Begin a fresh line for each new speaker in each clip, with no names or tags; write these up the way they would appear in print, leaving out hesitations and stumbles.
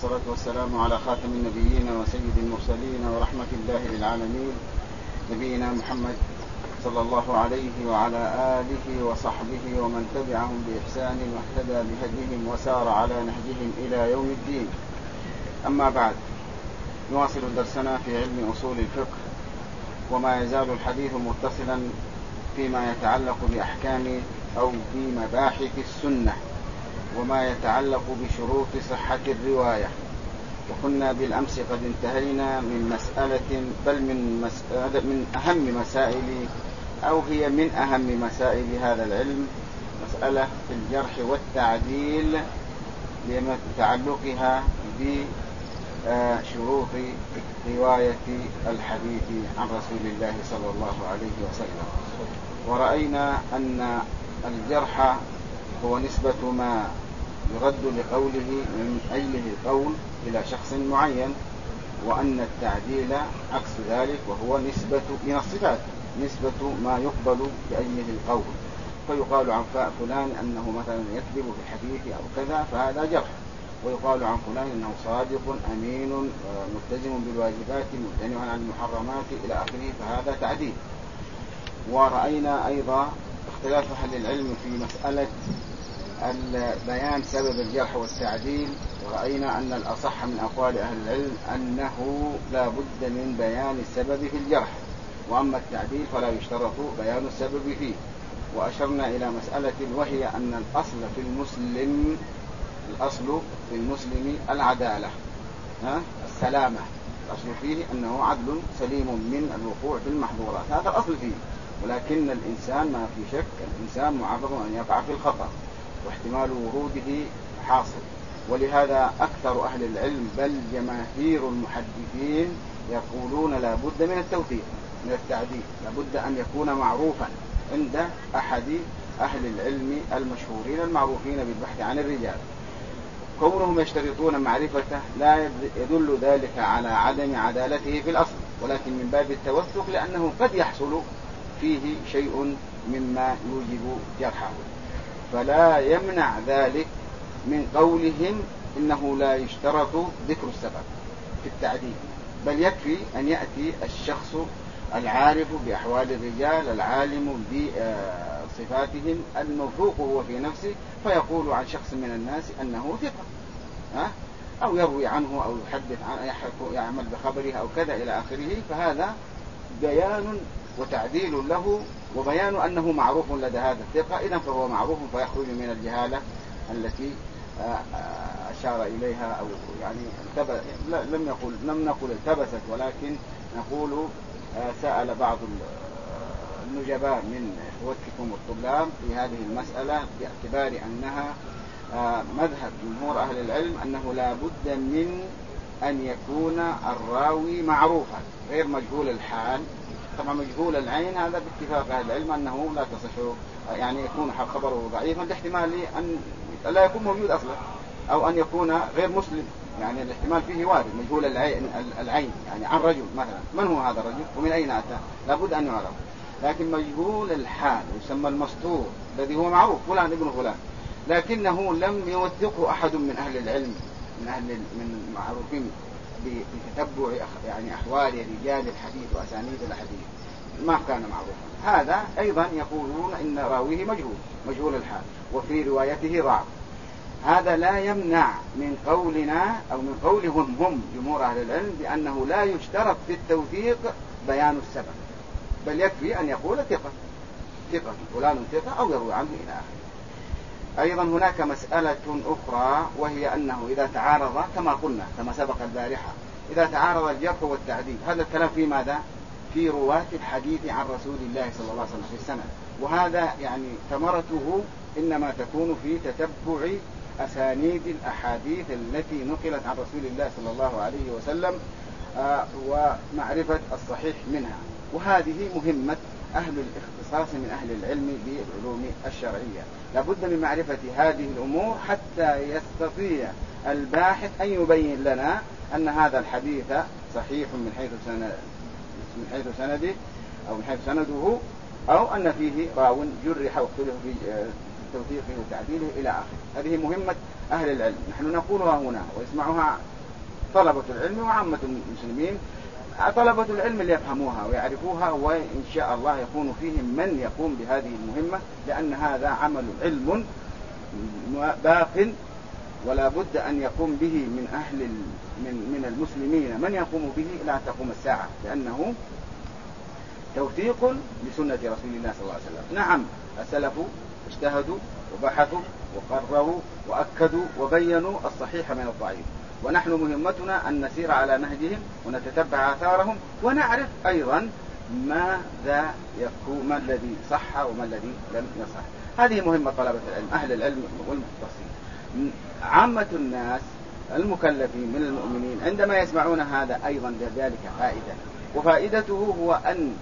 والصلاة والسلام على خاتم النبيين وسيد المرسلين ورحمة الله للعالمين نبينا محمد صلى الله عليه وعلى آله وصحبه ومن تبعهم بإحسان واهتدى بهديهم وسار على نهجهم إلى يوم الدين. أما بعد، نواصل درسنا في علم أصول الفقه، وما يزال الحديث متصلا فيما يتعلق بأحكام أو بمباحث السنة وما يتعلق بشروط صحة الرواية. وكنا بالأمس قد انتهينا من مسألة، بل من أهم مسائل، أو هي من أهم مسائل هذا العلم، مسألة في الجرح والتعديل لتعلقها بشروط رواية الحديث عن رسول الله صلى الله عليه وسلم. ورأينا أن الجرح هو نسبة ما يرد لقوله من أجله القول إلى شخص معين، وأن التعديل عكس ذلك، وهو نسبة من الصفات، نسبة ما يقبل بأجله القول. فيقال عن فلان أنه مثلا يكذب في الحديث أو كذا، فهذا جرح. ويقال عن فلان أنه صادق أمين ملتزم بالواجبات ممتنع عن المحرمات إلى آخره، فهذا تعديل. ورأينا أيضا اختلاف أهل العلم في مسألة بيان سبب الجرح والتعديل، ورأينا أن الأصح من أقوال أهل العلم أنه لا بد من بيان السبب في الجرح، وأما التعديل فلا يشترط بيان السبب فيه. وأشرنا إلى مسألة، وهي أن الأصل في المسلم العدالة، السلامة، الأصل فيه أنه عدل سليم من الوقوع في المحظورات، هذا الأصل فيه. ولكن الإنسان ما في شك، الإنسان معرض أن يقع في الخطأ، واحتمال وروده حاصل. ولهذا أكثر أهل العلم، بل جماهير المحدثين، يقولون لا بد من التوثيق، من التعديل، لا بد أن يكون معروفا عند أحد أهل العلم المشهورين المعروفين بالبحث عن الرجال. كونهم يشترطون معرفته لا يدل ذلك على عدم عدالته في الأصل، ولكن من باب التوثق، لأنه قد يحصل فيه شيء مما يوجب جرحه، فلا يمنع ذلك من قولهم إنه لا يشترط ذكر السبب في التعديل، بل يكفي أن يأتي الشخص العارف بأحوال الرجال العالم بصفاتهم الموثوق هو في نفسه، فيقول عن شخص من الناس أنه ثقة، أو يروي عنه أو يحدث عنه، يعمل بخبره أو كذا إلى آخره، فهذا بيان وتعديل له، وبيان أنه معروف لدى هذا الثقة، إذن فهو معروف، فيخرج من الجهالة التي أشار إليها، أو يعني لم نقل التبست، ولكن نقول سأل بعض النجباء من إخوتكم الطلاب في هذه المسألة، باعتبار أنها مذهب جمهور أهل العلم أنه لا بد من أن يكون الراوي معروفا غير مجهول الحال. طبعا مجهول العين هذا باتفاق أهل العلم أنه لا تصح، يعني يكون خبره ضعيفا لاحتمال أن لا يكون موجود أصلا، أو أن يكون غير مسلم، يعني الاحتمال فيه وارد. مجهول العين يعني عن رجل مثلا، من هو هذا الرجل ومن أين أتى، لابد أن يعرف. لكن مجهول الحال يسمى المستور، الذي هو معروف فلان ابن فلان، لكنه لم يوثقه أحد من أهل العلم، من معروفين بتتبع يعني أحوال رجال الحديث وأسانيد الحديث، ما كان معروفا. هذا أيضا يقولون إن راويه مجهول الحال، وفي روايته ضعف. هذا لا يمنع من قولنا أو من قولهم هم جمهور أهل العلم بأنه لا يشترط في التوثيق بيان السبب، بل يكفي أن يقول ثقة فلان ثقة، أو يروي عنه إلى آخره. أيضا هناك مسألة أخرى، وهي أنه إذا تعارض، كما قلنا كما سبق البارحة، إذا تعارض الجرح والتعديل، هذا الكلام في ماذا؟ في رواة الحديث عن رسول الله صلى الله عليه وسلم في السند، وهذا يعني ثمرته إنما تكون في تتبع أسانيد الأحاديث التي نقلت عن رسول الله صلى الله عليه وسلم، ومعرفة الصحيح منها. وهذه مهمة أهل الاختصاص من أهل العلم بالعلوم الشرعية، لابد من معرفة هذه الأمور حتى يستطيع الباحث أن يبين لنا أن هذا الحديث صحيح من حيث سنده، أو من حيث سنده، أو أن فيه راو جرح واختلف في توثيقه وتعديله إلى آخره. هذه مهمة أهل العلم، نحن نقولها هنا ويسمعها طلبة العلم وعامة المسلمين. طلبة العلم اللي يفهموها ويعرفوها، وإن شاء الله يكون فيهم من يقوم بهذه المهمة، لأن هذا عمل علم باق ولا بد أن يقوم به من المسلمين من يقوم به لا تقوم الساعة، لأنه توثيق لسنة رسول الله صلى الله عليه وسلم. نعم السلف اجتهدوا وبحثوا وقرروا وأكدوا وبينوا الصحيح من الضعيف، ونحن مهمتنا أن نسير على نهجهم ونتتبع آثارهم ونعرف أيضا ماذا يكون، ما الذي صح وما الذي لم يصح. هذه مهمة طلبة العلم، أهل العلم والمختصين. عامة الناس المكلفين من المؤمنين عندما يسمعون هذا أيضا ذلك فائدة، وفائدته هو أن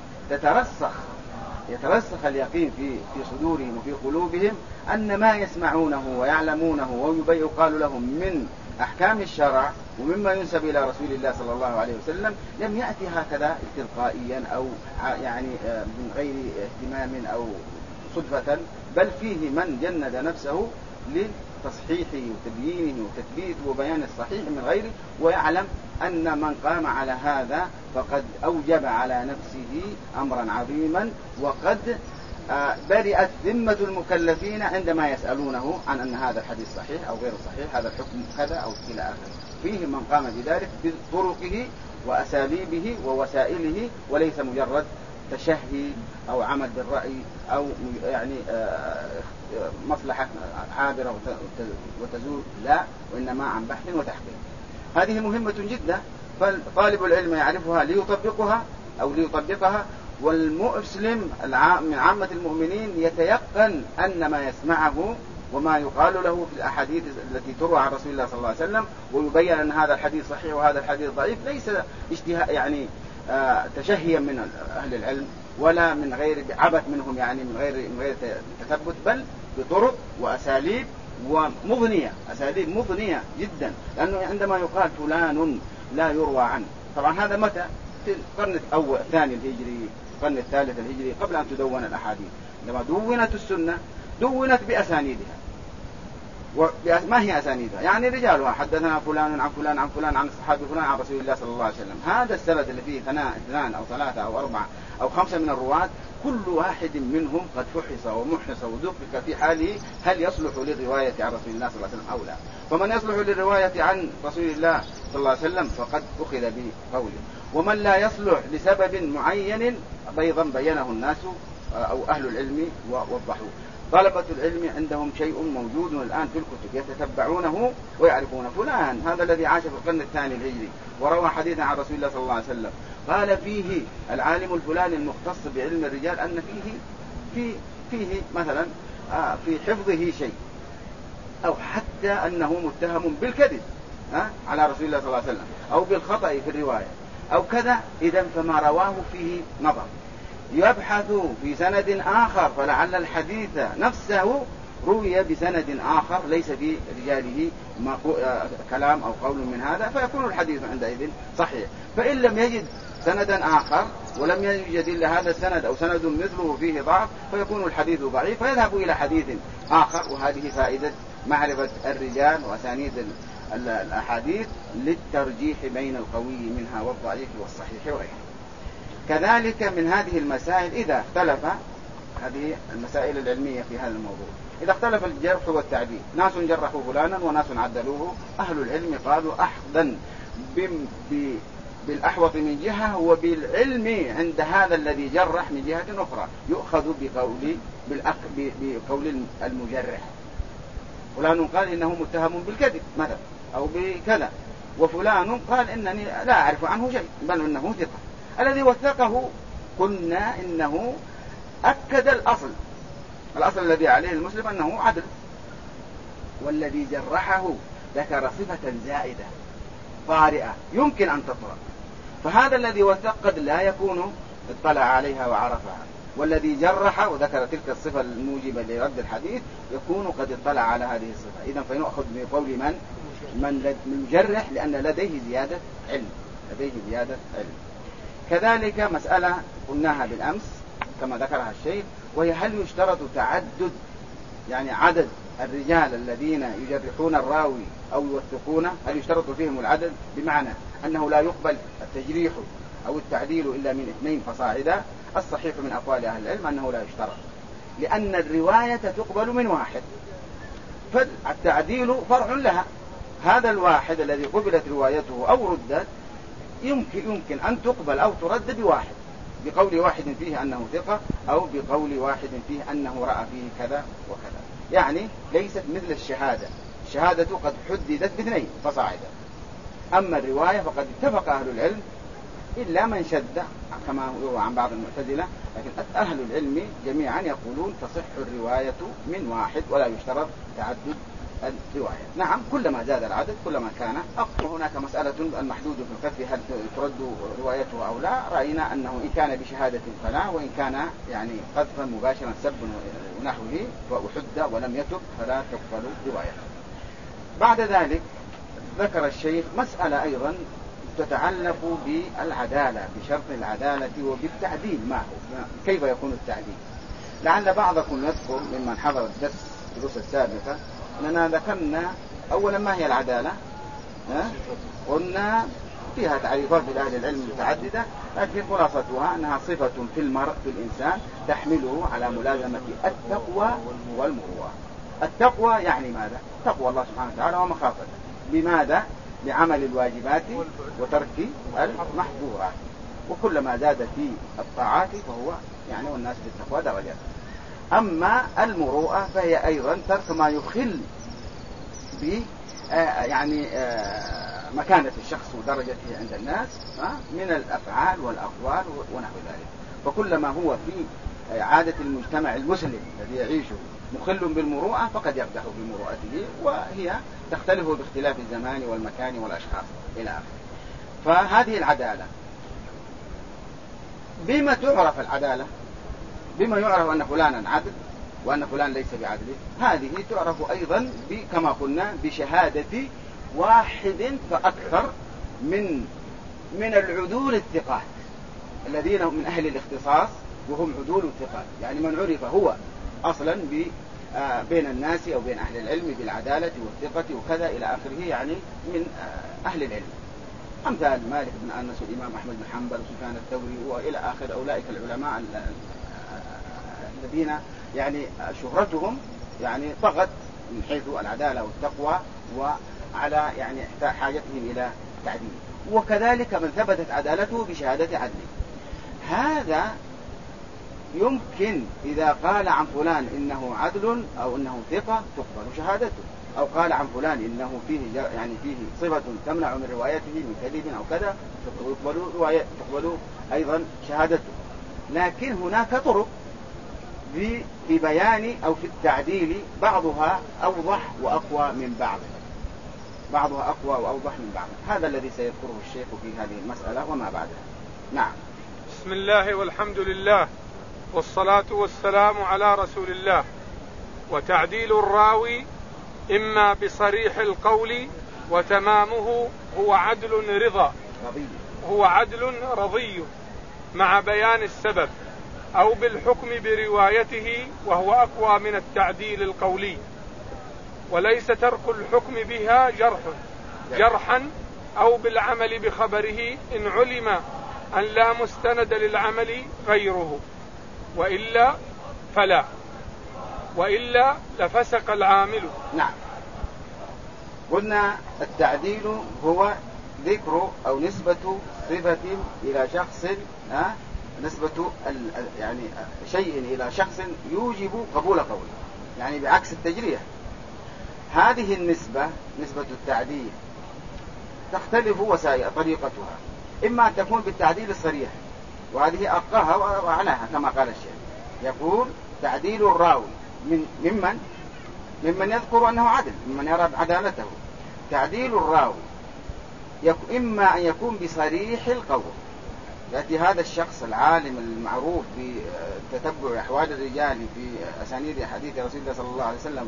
يترسخ اليقين في صدورهم وفي قلوبهم أن ما يسمعونه ويعلمونه ويقال لهم من أحكام الشرع ومما ينسب إلى رسول الله صلى الله عليه وسلم لم يأتي هكذا تلقائيا أو يعني من غير اهتمام أو صدفة، بل فيه من جند نفسه لتصحيحه وتبيينه وتثبيته وبيان الصحيح من غيره، ويعلم أن من قام على هذا فقد أوجب على نفسه أمرا عظيما، وقد برئت ذمة المكلفين عندما يسألونه عن أن هذا الحديث صحيح أو غير صحيح، هذا الحكم كذا أو إلى آخره. فيه من قام بذلك بطرقه وأساليبه ووسائله، وليس مجرد تشهي أو عمل بالرأي أو يعني مصلحة عابرة وتزول، لا، وإنما عن بحث وتحقيق. هذه مهمة جدا، فطالب العلم يعرفها ليطبقها، والمسلم من عامة المؤمنين يتيقن أن ما يسمعه وما يقال له في الأحاديث التي تروى عن رسول الله صلى الله عليه وسلم ويبين أن هذا الحديث صحيح وهذا الحديث ضعيف ليس يعني تشهيا من أهل العلم ولا من غير عبث منهم، يعني من غير تثبت، بل بطرق وأساليب أساليب مضنية جدا. لأنه عندما يقال فلان لا يروى عنه، طبعا هذا متى؟ في القرن الثاني الهجري، القرن الثالث الهجري، قبل أن تدون الأحاديث. عندما دونت السنة دونت بأسانيدها. ما هي أسانيدها؟ يعني رجالها حدثنا فلان عن فلان عن فلان عن الصحابي فلان عن رسول الله صلى الله عليه وسلم. هذا السند اللي فيه 2 أو 3 أو 4 أو 5 من الرواة، كل واحد منهم قد فحص ومحص ودقق في حاله هل يصلح للرواية عن رسول الله صلى الله عليه وسلم أو لا. فمن يصلح للرواية عن رسول الله صلى الله عليه وسلم فقد أخذ بقوله، ومن لا يصلح لسبب معين أيضا بينه الناس أو أهل العلم ووضحوه. طلبة العلم عندهم شيء موجود الآن في الكتب يتتبعونه ويعرفون فلان هذا الذي عاش في القرن الثاني الهجري وروى حديثا عن رسول الله صلى الله عليه وسلم، قال فيه العالم الفلاني المختص بعلم الرجال أن فيه مثلا في حفظه شيء، أو حتى أنه متهم بالكذب على رسول الله صلى الله عليه وسلم أو بالخطأ في الرواية أو كذا. إذن فما رواه فيه نظر، يبحث في سند آخر فلعل الحديث نفسه روي بسند آخر ليس في رجاله كلام أو قول من هذا، فيكون الحديث عندئذ صحيح. فإن لم يجد سندا آخر ولم يوجد إلا هذا السند أو سند مثله فيه ضعف فيكون الحديث ضعيف، فيذهب إلى حديث آخر. وهذه فائدة معرفة الرجال وأسانيد الأحاديث للترجيح بين القوي منها والضعيف والصحيح وغيره. كذلك من هذه المسائل إذا اختلف، هذه المسائل العلمية في هذا الموضوع، إذا اختلف الجرح والتعديل، ناس جرحوا فلانا وناس عدلوه، أهل العلم قالوا أحظا بالأحوط من جهة وبالعلم عند هذا الذي جرح من جهة أخرى، يؤخذ بقول المجرح. فلان قال إنه متهم بالكذب مثلا أو بكذا، وفلان قال إنني لا أعرف عنه شيء بل إنه ثقة. الذي وثقه قلنا إنه أكد الأصل الذي عليه المسلم أنه عدل، والذي جرحه ذكر صفة زائدة طارئة يمكن أن تطرأ، فهذا الذي وثق قد لا يكون اطلع عليها وعرفها، والذي جرح وذكر تلك الصفة الموجبة لرد الحديث يكون قد اطلع على هذه الصفة. إذن فيؤخذ بقول من المجرح لأن لديه زيادة علم. كذلك مسألة قلناها بالأمس كما ذكرها الشيخ، وهي هل يشترط تعدد يعني عدد الرجال الذين يجرحون الراوي أو يوثقونه هل يشترط فيهم العدل؟ بمعنى أنه لا يقبل التجريح أو التعديل إلا من 2 فصاعدا. الصحيح من أقوال أهل العلم أنه لا يشترط، لأن الرواية تقبل من واحد، فالتعديل فرع لها. هذا الواحد الذي قبلت روايته أو ردت يمكن أن تقبل أو ترد بواحد، بقول واحد فيه أنه ثقة، أو بقول واحد فيه أنه رأى فيه كذا وكذا. يعني ليست مثل الشهادة قد حددت ب2 فصاعدا. أما الرواية فقد اتفق أهل العلم إلا من شد كما هو عن بعض المعتزلة، لكن أهل العلم جميعا يقولون تصح الرواية من واحد ولا يشترط تعدد الرواية. نعم، كلما زاد العدد كلما كان أقوى. هناك مسألة المحدود في الكف هل ترد روايته أو لا. رأينا أنه إن كان بشهادة فلا، وإن كان يعني قذفا مباشرا سب ونحوه وحد ولم يتب فلا تقبل روايته. بعد ذلك ذكر الشيخ مسألة أيضا تتعلق بالعدالة، بشرط العدالة وبالتعديل. ما هو كيف يكون التعديل؟ لعل بعضكم يذكر ممن حضر الدروس السابقة أننا ذكرنا أولا ما هي العدالة. قلنا فيها تعريفات لأهل العلم متعددة، لكن خلاصتها أنها صفة في المرء في الإنسان تحمله على ملازمة التقوى والمروءة. التقوى يعني ماذا؟ تقوى الله سبحانه وتعالى ومخافته. بماذا؟ بعمل الواجبات وترك المحظورات. وكلما زاد في الطاعات فهو يعني والناس بالتقوى درجات. أما المروءة فهي أيضا ترك ما يخل ب يعني مكانة الشخص ودرجته عند الناس من الأفعال والأقوال ونحو ذلك. فكلما هو في عادة المجتمع المسلم الذي يعيشه مخل بالمروءة فقد يقدح بمروءته، وهي تختلف باختلاف الزمان والمكان والأشخاص إلى آخره. فهذه العدالة. بما تعرف العدالة؟ بما يعرف أن فلانا عدل وأن فلان ليس بعدل؟ هذه تعرف أيضا كما قلنا بشهادة واحد فأكثر من العدول الثقات الذين هم من أهل الاختصاص وهم عدول الثقات. يعني من عرف هو أصلا بين الناس أو بين أهل العلم بالعدالة والثقة وكذا إلى آخره، يعني من أهل العلم، أمثال مالك بن أنس والإمام أحمد بن حنبل وسفيان الثوري وإلى آخر أولئك العلماء الذين يعني شهرتهم يعني طغت من حيث العدالة والتقوى وعلى يعني حاجتهم إلى تعديل. وكذلك من ثبتت عدالته بشهادة عدل، هذا يمكن إذا قال عن فلان إنه عدل أو إنه ثقة تقبل شهادته، أو قال عن فلان إنه فيه صفة تمنع من روايته من كذب أو كذا تقبل أيضا شهادته. لكن هناك طرق في بيان أو في التعديل بعضها أوضح وأقوى من بعض، بعضها أقوى وأوضح من بعض. هذا الذي سيذكره الشيخ في هذه المسألة وما بعدها. نعم.
بسم الله والحمد لله والصلاة والسلام على رسول الله. وتعديل الراوي إما بصريح القول وتمامه هو عدل رضي مع بيان السبب، أو بالحكم بروايته وهو أقوى من التعديل القولي، وليس ترك الحكم بها جرحا أو بالعمل بخبره إن علم أن لا مستند للعمل غيره، وإلا فلا، وإلا لفسق العامل.
نعم. قلنا التعديل هو ذكر أو نسبة صفة إلى شخص، نسبة يعني شيء إلى شخص يوجب قبول قوله، يعني بعكس التجريح. هذه النسبة، نسبة التعديل، تختلف طريقتها. إما أن تكون بالتعديل الصريح، وهذه أرقاها وأعلاها كما قال الشيخ، يقول تعديل الراوي ممن يذكر أنه عدل، ممن يرى عدالته. تعديل الراوي إما أن يكون بصريح القول، يأتي هذا الشخص العالم المعروف بتتبع أحوال الرجال في أسانيد حديث رسول الله صلى الله عليه وسلم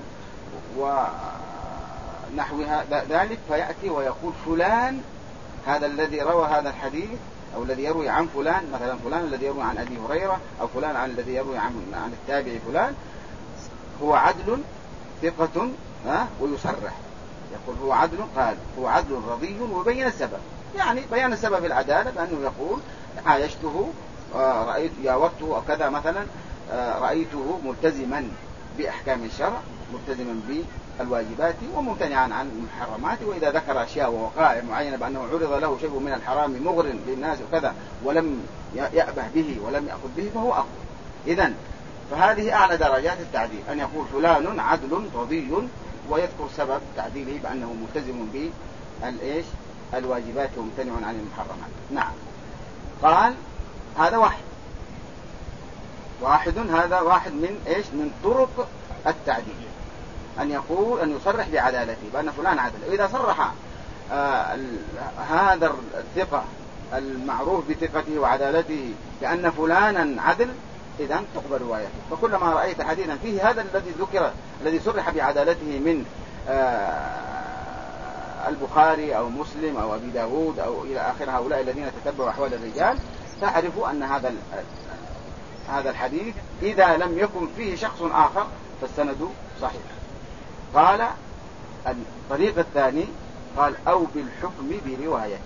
ونحوها ذلك، فيأتي ويقول فلان هذا الذي روى هذا الحديث أو الذي يروي عن فلان، مثلا فلان الذي يروي عن أبي هريرة، أو فلان الذي يروي عن التابع فلان، هو عدل ثقة ويصرح يقول هو عدل، قال هو عدل رضي ويبين السبب، يعني بيان السبب العدالة بأنه يقول عايشته رأيت جاورته أو كذا مثلا، رأيته ملتزما بأحكام الشرع، ملتزما بالواجبات وممتنعا عن المحرمات، وإذا ذكر أشياء ووقائع معينة بأنه عرض له شيء من الحرام مغر للناس وكذا ولم يأبه به ولم يأخذ به فهو أقوى. إذن فهذه أعلى درجات التعديل، أن يقول فلان عدل رضي ويذكر سبب تعديله بأنه ملتزم بالواجبات وممتنع عن المحرمات. نعم. قال هذا هذا واحد من طرق التعديل، أن يقول أن يصرح بعدالته بأن فلان عدل. وإذا صرح هذا الثقة المعروف بثقته وعدالته بأن فلانا عدل إذن تقبل روايته. فكلما رأيت حديثا فيه هذا الذي صرح بعدالته من البخاري أو مسلم أو أبي داود أو إلى آخر هؤلاء الذين تتبعوا أحوال الرجال، تعرف أن هذا الحديث إذا لم يكن فيه شخص آخر فالسند صحيح. قال الطريق الثاني قال أو بالحكم بروايته.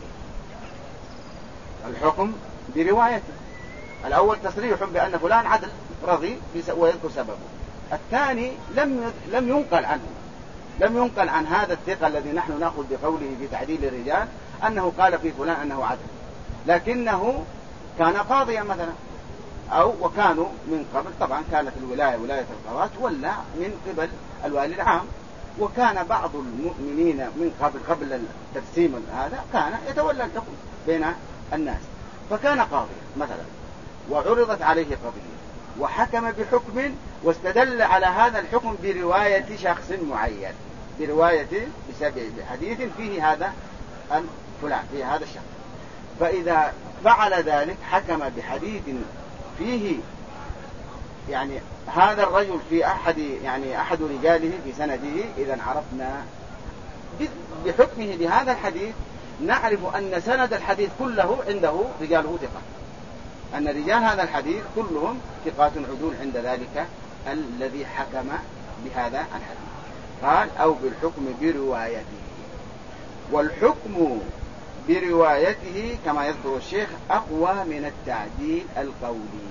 الحكم بروايته، الأول تصريح بأن فلان عدل رضي ويذكر سببه. الثاني لم ينقل عن هذا الثقة الذي نحن نأخذ بقوله في تعديل الرجال أنه قال في فلان أنه عدل، لكنه كان قاضيا مثلا، وكانوا من قبل طبعا كانت الولاية ولاية القضاة ولا من قبل الوالي العام، وكان بعض المؤمنين من قبل التقسيم هذا كان يتولى الحكم بين الناس، فكان قاضيا مثلا وعرضت عليه قضية وحكم بحكم واستدل على هذا الحكم برواية شخص معين، بحديث فيه هذا فلان فيه هذا الشخص. فإذا فعل ذلك حكم بحديث فيه يعني هذا الرجل في أحد رجاله في سنده، إذا عرفنا بحكمه بهذا الحديث نعرف أن سند الحديث كله عنده رجاله ثقة، أن رجال هذا الحديث كلهم ثقات عدول عند ذلك الذي حكم بهذا الحديث. قال أو بالحكم بروايته. والحكم بروايته كما يذكر الشيخ أقوى من التعديل القولي.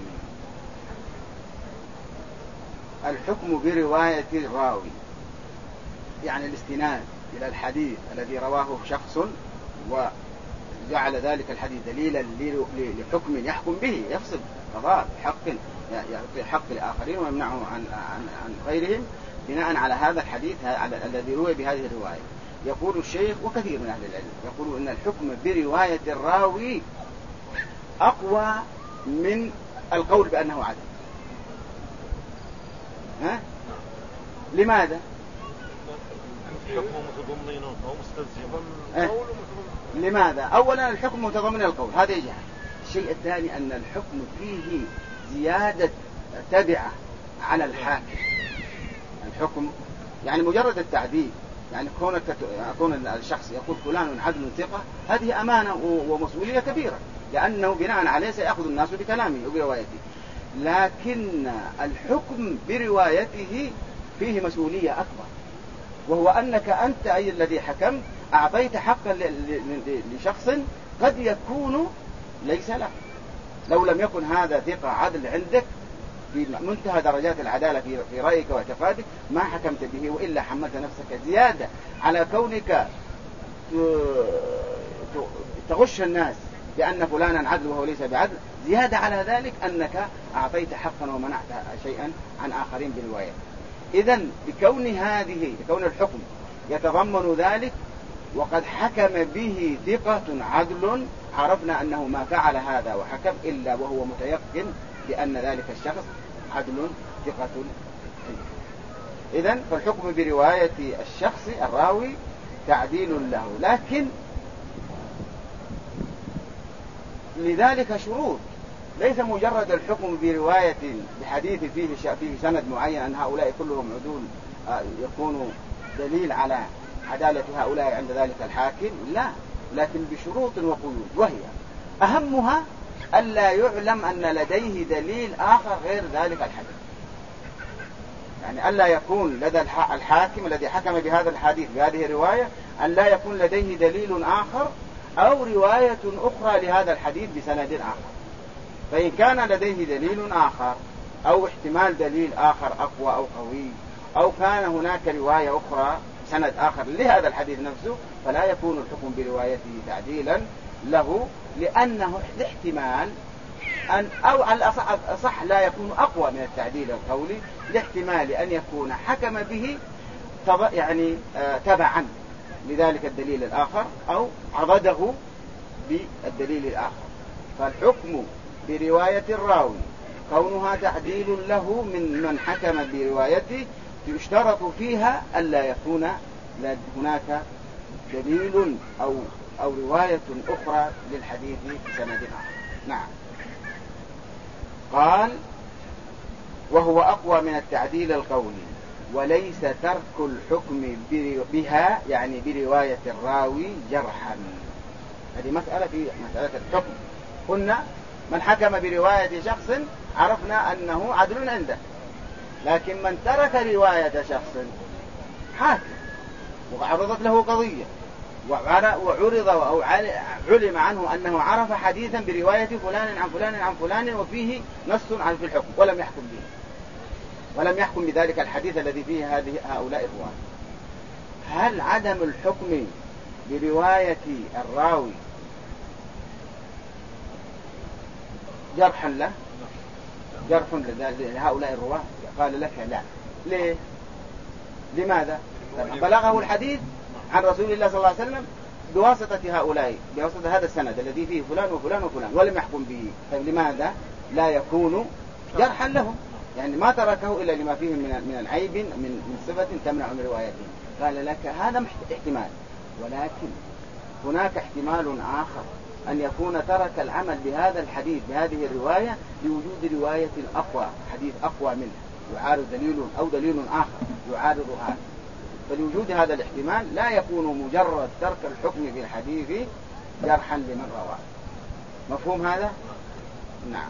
الحكم برواية الراوي يعني الاستناد إلى الحديث الذي رواه شخص وجعل ذلك الحديث دليلا لحكم يحكم به، يفصل قضاء يعطي حق لآخرين ويمنعه عن غيرهم بناء على هذا الحديث الذي روي بهذه الرواية. يقول الشيخ وكثير من أهل العلم يقولون أن الحكم برواية الراوي أقوى من القول بأنه عدل. لماذا؟
الحكم متضمن أو مستلزم.
لماذا؟ أولا الحكم متضمن القول، هذا يجهل. الشيء الثاني أن الحكم فيه زيادة تبعة على الحاكم. الحكم يعني مجرد التعديل، يعني كون الشخص يقول فلان عدل ثقة، هذه أمانة ومسؤولية كبيرة، لأنه بناء عليه سيأخذ الناس بكلامه وبروايته. لكن الحكم بروايته فيه مسؤولية أكبر، وهو أنك أنت أي الذي حكم أعطيت حقا لشخص قد يكون ليس له. لو لم يكن هذا ثقة عدل عندك في منتهى درجات العدالة في رأيك واعتقادك ما حكمت به، وإلا حملت نفسك زيادة على كونك تغش الناس بأن فلانا عدل وهو ليس بعدل، زيادة على ذلك أنك أعطيت حقا ومنعت شيئا عن آخرين برواية. إذن بكون الحكم يتضمن ذلك وقد حكم به ثقة عدل، عرفنا أنه ما فعل هذا وحكم إلا وهو متيقن بأن ذلك الشخص عدل ثقة. إذن فالحكم برواية الشخص الراوي تعديل له، لكن لذلك شروط، ليس مجرد الحكم برواية بحديث فيه سند معين أن هؤلاء كلهم عدول يكون دليل على عدالة هؤلاء عند ذلك الحاكم، لا، لكن بشروط وقيود، وهي أهمها ألا يعلم أن لديه دليل آخر غير ذلك الحديث. يعني ألا يكون لدى الحاكم الذي حكم بهذا الحديث بهذه الرواية أن لا يكون لديه دليل آخر أو رواية أخرى لهذا الحديث بسند آخر. فإن كان لديه دليل آخر أو احتمال دليل آخر أقوى أو قوي، أو كان هناك رواية أخرى سند آخر لهذا الحديث نفسه، فلا يكون الحكم بروايته تعديلا له، لأنه احتمال أن أو على الأصح لا يكون أقوى من التعديل القولي، لاحتمال أن يكون حكم به يعني تبعا لذلك الدليل الآخر أو عضده بالدليل الآخر. فالحكم برواية الراوي كونها تعديل له من حكم بروايته يشترط فيها ألا يكون هناك دليل أو رواية أخرى للحديث بسند آخر. نعم. قال وهو أقوى من التعديل القولي، وليس ترك الحكم بها يعني برواية الراوي جرحا. هذه مسألة في مسألة الحكم. قلنا من حكم برواية شخص عرفنا أنه عدل عنده، لكن من ترك رواية شخص حاكم وعرضت له قضية وعرض أو علم عنه أنه عرف حديثا برواية فلان عن فلان عن فلان وفيه نص في الحكم ولم يحكم به، ولم يحكم بذلك الحديث الذي فيه هؤلاء الرواة، هل عدم الحكم برواية الراوي جرحا له، جرح لهؤلاء الرواة؟ قال لك لا. ليه؟ لماذا؟ بلغه الحديث عن رسول الله صلى الله عليه وسلم بواسطة هؤلاء، بواسطة هذا السند الذي فيه فلان وفلان وفلان ولم يحكم به، طيب لماذا لا يكون جرحا لهم؟ يعني ما تركه إلا لما فيه من العيب من صفة تمنع من روايته. قال لك هذا احتمال، ولكن هناك احتمال آخر أن يكون ترك العمل بهذا الحديث بهذه الرواية لوجود رواية أقوى، حديث أقوى منه يعارض دليل أو دليل آخر يعارض هذا. فلوجود هذا الاحتمال لا يكون مجرد ترك الحكم في الحديث جرحا لمن رواه. مفهوم هذا؟ نعم.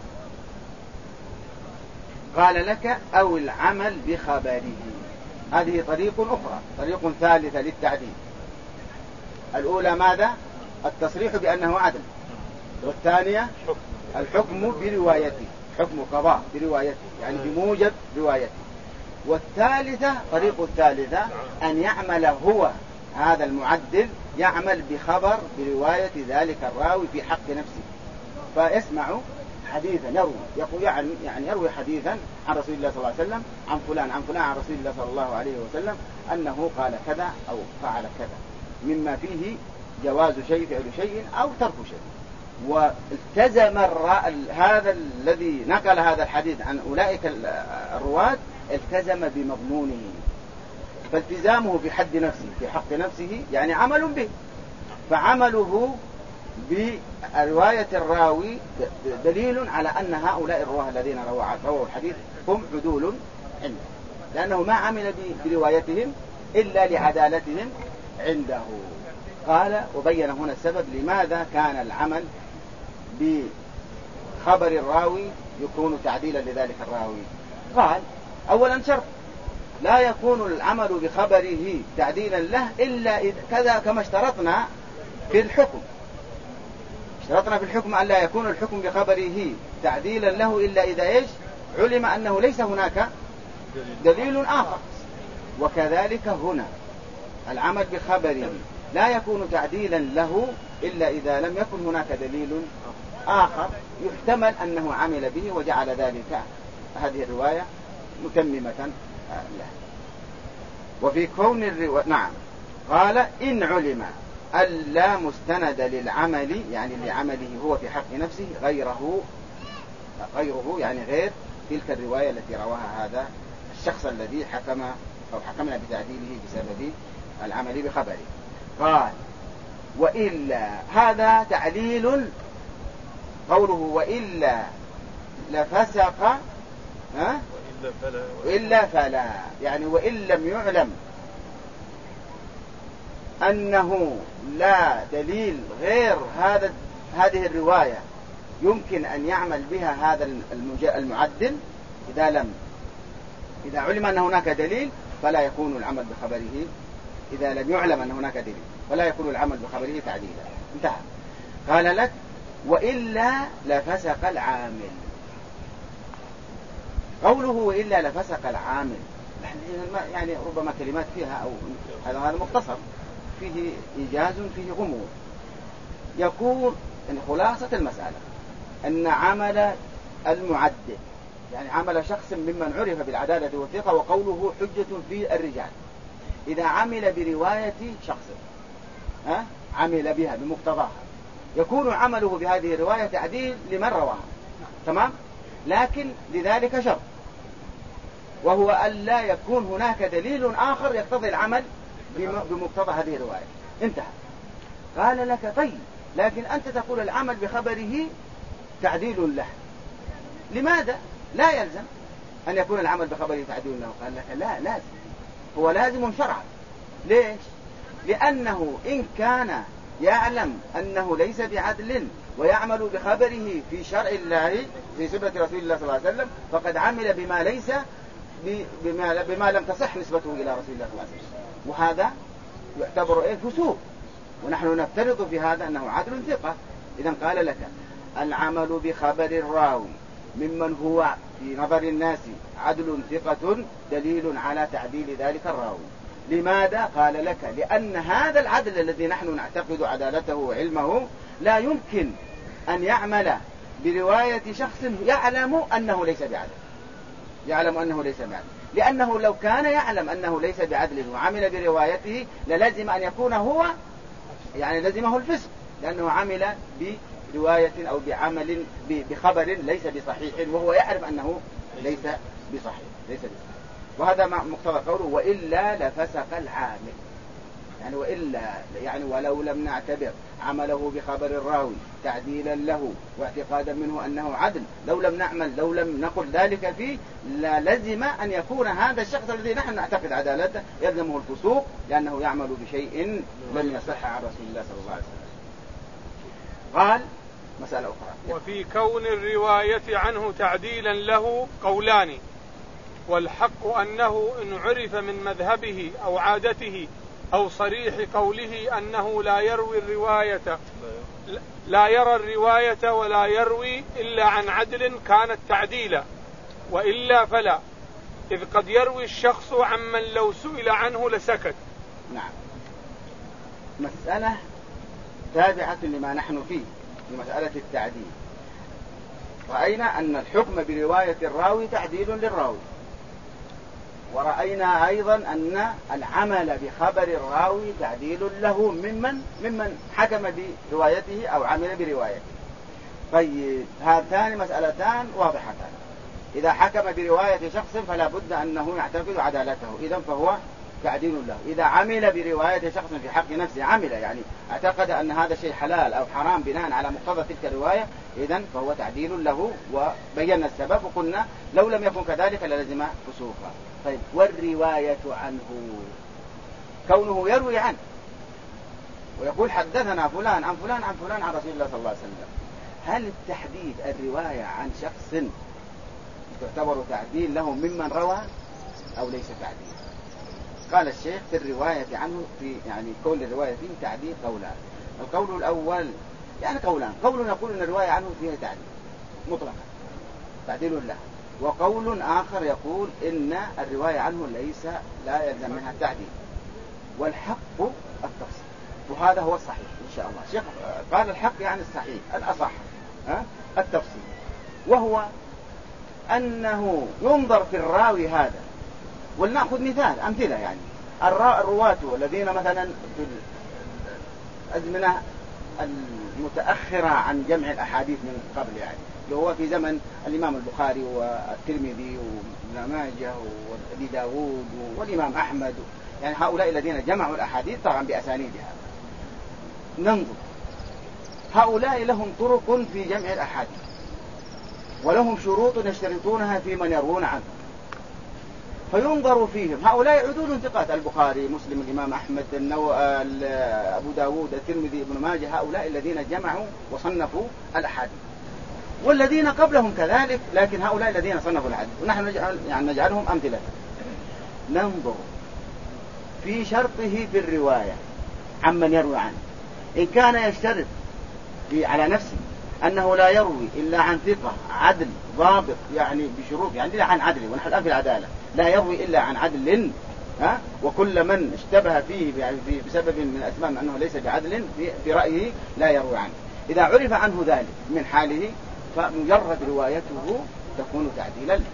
قال لك أو العمل بخبره. هذه طريق أخرى، طريق ثالثة للتعديل. الأولى ماذا؟ التصريح بأنه عدل، والثانية الحكم بروايته، حكم قضاء بروايته يعني بموجب روايته. والثالثة طريق الثالثة أن يعمل هو هذا المعدل يعمل بخبر برواية ذلك الراوي في حق نفسه. فاسمعوا حديثا يروي يعني يروي حديثا عن رسول الله صلى الله عليه وسلم عن فلان عن فلان عن رسول الله صلى الله عليه وسلم أنه قال كذا أو فعل كذا، مما فيه جواز شيء فعل شيء أو ترك شيء. والتزم هذا الذي نقل هذا الحديث عن أولئك الرواة التزم بمضمونه، فالتزامه في حد نفسه في حق نفسه يعني عمل به، فعمله برواية الراوي دليل على أن هؤلاء الرواه الذين رووا الحديث هم عدول عنده، لأنه ما عمل بروايتهم إلا لعدالتهم عنده. قال وبين هنا السبب لماذا كان العمل بخبر الراوي يكون تعديلا لذلك الراوي. قال أولا شرط لا يكون العمل بخبره تعديلا له إلا كذا كما اشترطنا في الحكم. اشترطنا في الحكم أن لا يكون الحكم بخبره تعديلا له إلا إذا إيش علم أنه ليس هناك دليل آخر. وكذلك هنا العمل بخبره لا يكون تعديلا له إلا إذا لم يكن هناك دليل آخر يحتمل أنه عمل به وجعل ذلك هذه الرواية متممة له. وفي كون نعم. قال إن علم ألا مستند للعمل يعني لعمله هو في حق نفسه غيره يعني غير تلك الرواية التي رواها هذا الشخص الذي حكم أو حكمنا بتعديله بسبب العمل بخبره. قال وإلا هذا تعليل، قوله وإلا لفسق وإلا فلا يعني وإن لم يعلم أنه لا دليل غير هذه الرواية يمكن أن يعمل بها هذا المعدل، إذا علم أن هناك دليل فلا يكون العمل بخبره، إذا لم يعلم أن هناك دليل فلا يكون العمل بخبره تعديلا. انتهى. قال لك وإلا لفسق العامل. قوله وإلا لفسق العامل يعني ربما كلمات فيها أو هذا مختصر فيه إيجاز فيه غموض. يكون إن خلاصة المسألة أن عمل المعدل يعني عمل شخص ممن عرف بالعدالة والثقة وقوله حجة في الرجال، إذا عمل برواية شخص عمل بها بمقتضاها يكون عمله بهذه الرواية تعديل لمن رواها، تمام؟ لكن لذلك شرط، وهو أن لا يكون هناك دليل آخر يقتضي العمل بمقتضى هذه الرواية. انتهى. قال لك طيب لكن أنت تقول العمل بخبره تعديل له، لماذا؟ لا يلزم أن يكون العمل بخبره تعديل له. قال لك لا، لازم، هو لازم شرعا. ليش؟ لأنه إن كان يعلم أنه ليس بعدل ويعمل بخبره في شرع الله في سنة رسول الله صلى الله عليه وسلم فقد عمل بما ليس بما لم تصح نسبته إلى رسول الله صلى الله عليه وسلم، وهذا يعتبر فسوق، ونحن نفترض في هذا أنه عدل ثقة. إذن قال لك العمل بخبر الراوي ممن هو في نظر الناس عدل ثقة دليل على تعديل ذلك الراوي. لماذا؟ قال لك لأن هذا العدل الذي نحن نعتقد عدالته وعلمه لا يمكن أن يعمل برواية شخص يعلم أنه ليس بعدل، لأنه لو كان يعلم أنه ليس بعدل وعمل بروايته للزم أن يكون هو يعني لزمه الفسق، لأنه عمل برواية أو بعمل بخبر ليس بصحيح وهو يعرف أنه ليس بصحيح. وهذا مقتضى قوله وإلا لفسق العامل، يعني وإلا يعني ولو لم نعتبر عمله بخبر الراوي تعديلا له واعتقادا منه أنه عدل، لو لم نقل ذلك فيه لازم أن يكون هذا الشخص الذي نحن نعتقد عدالته يلزمه الفسوق لأنه يعمل بشيء لم يصح عن رسول الله صلى الله عليه وسلم. قال مسألة أخرى
وفي كون الرواية عنه تعديلا له قولان، والحق أنه إن عرف من مذهبه أو عادته أو صريح قوله أنه لا يرى الرواية ولا يروي إلا عن عدل كانت تعديلا، وإلا فلا، إذ قد يروي الشخص عمن لو سئل عنه لسكت.
نعم. مسألة تابعة لما نحن فيه في مسألة التعديل. رأينا أن الحكم برواية الراوي تعديل للراوي، ورأينا أيضا أن العمل بخبر الراوي تعديل له ممن حكم بروايته أو عمل بروايته. طيب هاتان مسألتان واضحتان. إذا حكم برواية شخص فلا بد أنه يعتقد عدالته، إذن فهو تعديل له. إذا عمل برواية شخص في حق نفسه يعني اعتقد أن هذا شيء حلال أو حرام بناء على مقتضى تلك الرواية إذن فهو تعديل له، وبينا السبب وقلنا لو لم يكن كذلك للزم فسوقا. طيب والرواية عنه كونه يروي عنه ويقول حدثنا فلان عن فلان عن فلان عن رسول الله صلى الله عليه وسلم، هل التحديد الرواية عن شخص تعتبر تعديل له ممن روى أو ليس تعديل؟ قال الشيخ في الرواية عنه في يعني كون الرواية فيه تعديل قولان. القول الأول يعني قولان، قول يقول أن الرواية عنه فيها تعديل مطلقا تعديل له، وقول آخر يقول إن الرواية عنه لا يلزم منها التعديل، والحق التفصيل، وهذا هو الصحيح إن شاء الله. الشيخ قال الحق يعني الصحيح الأصح التفصيل، وهو أنه ينظر في الراوي هذا. ولنأخذ مثال أمثلة يعني الرواة الذين مثلا في الأزمنة المتأخرة عن جمع الأحاديث من قبل، يعني اللي هو في زمن الإمام البخاري والترمذي وابن ماجه وابي داود والإمام أحمد، يعني هؤلاء الذين جمعوا الأحاديث طبعا بأسانيدها. ننظر هؤلاء لهم طرق في جمع الأحاديث ولهم شروط يشترطونها في من يروون عنه، فينظر فيهم. هؤلاء عدول ثقات، البخاري مسلم الإمام أحمد أبو داود الترمذي ابن ماجه، هؤلاء الذين جمعوا وصنفوا الأحاديث. والذين قبلهم كذلك، لكن هؤلاء الذين صنفوا العدل ونحن نجعلهم أمثلة. ننظر في شرطه في الرواية عمن يروي عنه، إن كان يشترط على نفسه أنه لا يروي إلا عن ثقة عدل ضابط، يعني بشروط، يعني عن عدل، ونحن الآن في العدالة لا يروي إلا عن عدل، وكل من اشتبه فيه يعني بسبب من الأسباب أنه ليس بعدل في رأيه لا يروي عنه. إذا عرف عنه ذلك من حاله فمجرد روايته تكون تعديلا له.